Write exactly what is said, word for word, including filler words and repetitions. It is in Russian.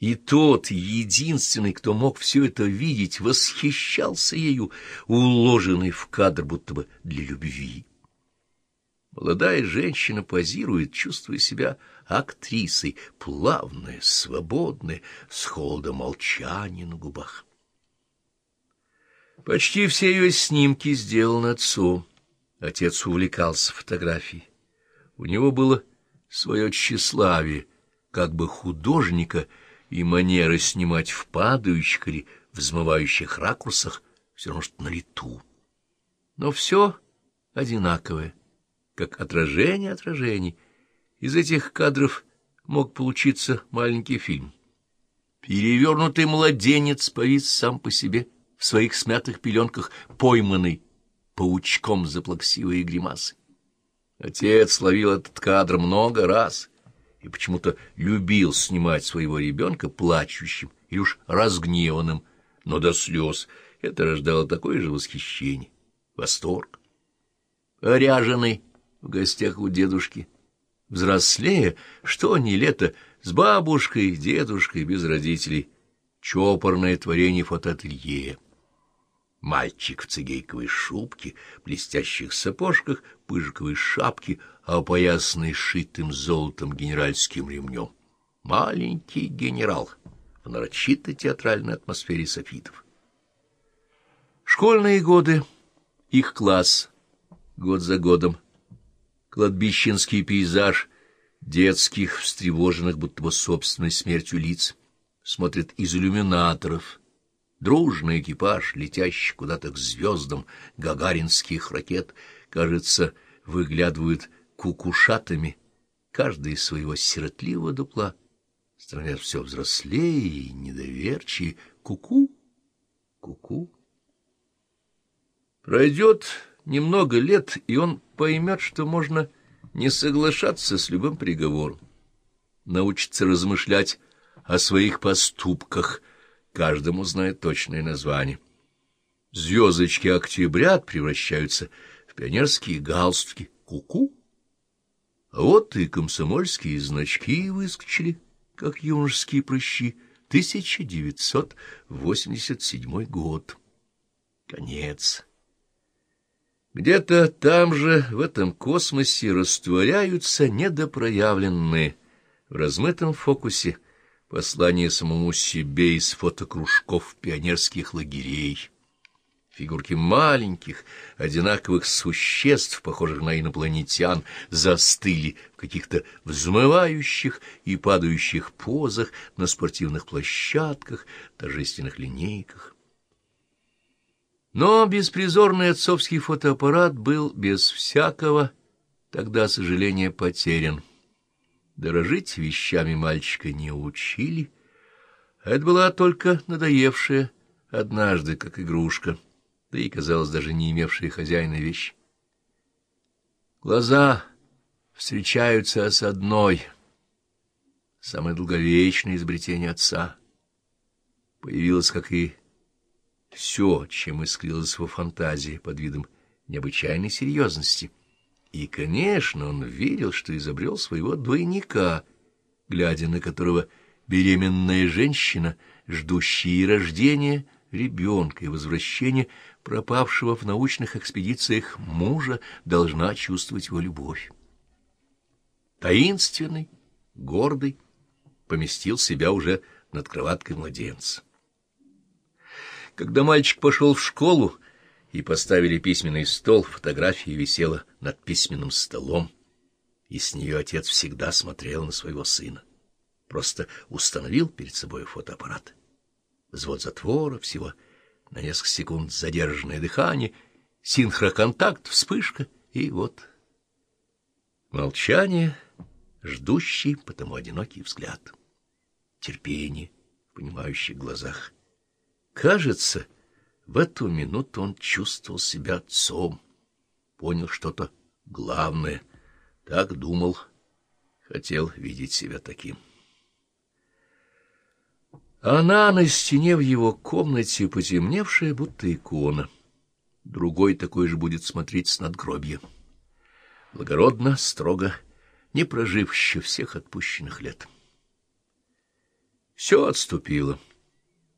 И тот, единственный, кто мог все это видеть, восхищался ею, уложенной в кадр будто бы для любви. Молодая женщина позирует, чувствуя себя актрисой, плавная, свободная, с холодом молчания на губах. Почти все ее снимки сделаны отцом. Отец увлекался фотографией. У него было свое тщеславие, как бы художника, и манера снимать в падающих или взмывающих ракурсах, все равно что на лету. Но все одинаковое, как отражение отражений. Из этих кадров мог получиться маленький фильм. Перевернутый младенец повис сам по себе в своих смятых пеленках, пойманный паучком за плаксивые гримасы. Отец ловил этот кадр много раз и почему-то любил снимать своего ребенка плачущим или уж разгневанным, но до слез это рождало такое же восхищение, восторг. Ряженый в гостях у дедушки, взрослея, что ни лето, с бабушкой, дедушкой, без родителей, чопорное творение фотоателье. Мальчик в цигейковой шубке, блестящих сапожках, пыжиковой шапке, опоясанный шитым золотом генеральским ремнем. Маленький генерал в нарочито театральной атмосфере софитов. Школьные годы, их класс, год за годом, кладбищенский пейзаж детских, встревоженных будто бы собственной смертью лиц, смотрят из иллюминаторов. Дружный экипаж, летящий куда-то к звездам гагаринских ракет, кажется, выглядывают кукушатами, каждый из своего сиротливого дупла, становясь все взрослее и недоверчивее. Ку-ку, ку-ку. Пройдет немного лет, и он поймет, что можно не соглашаться с любым приговором, научится размышлять о своих поступках. Каждому знает точное название. Звездочки октябрят превращаются в пионерские галстуки. Ку-ку. А вот и комсомольские значки выскочили, как юношеские прыщи. тысяча девятьсот восемьдесят седьмой год. Конец. Где-то там же, в этом космосе, растворяются недопроявленные в размытом фокусе послание самому себе из фотокружков пионерских лагерей. Фигурки маленьких, одинаковых существ, похожих на инопланетян, застыли в каких-то взмывающих и падающих позах на спортивных площадках, торжественных линейках. Но беспризорный отцовский фотоаппарат был без всякого тогда сожаления потерян. Дорожить вещами мальчика не учили, а это была только надоевшая однажды, как игрушка, да и, казалось, даже не имевшая хозяина вещь. Глаза встречаются с одной, самое долговечное изобретение отца. Появилось, как и все, чем искрилась его фантазия под видом необычайной серьезности. И, конечно, он верил, что изобрел своего двойника, глядя на которого беременная женщина, ждущая рождения ребенка и возвращения пропавшего в научных экспедициях мужа, должна чувствовать его любовь. Таинственный, гордый, поместил себя уже над кроваткой младенца. Когда мальчик пошел в школу, и поставили письменный стол, фотография висела над письменным столом, и с нее отец всегда смотрел на своего сына. Просто установил перед собой фотоаппарат. Взвод затвора, всего на несколько секунд задержанное дыхание, синхроконтакт, вспышка, и вот молчание, ждущий, потому одинокий взгляд, терпение в понимающих глазах. Кажется, в эту минуту он чувствовал себя отцом, понял что-то главное, так думал, хотел видеть себя таким. Она на стене в его комнате, потемневшая, будто икона. Другой такой же будет смотреть с надгробья. Благородно, строго, не прожив еще всех отпущенных лет. все отступило.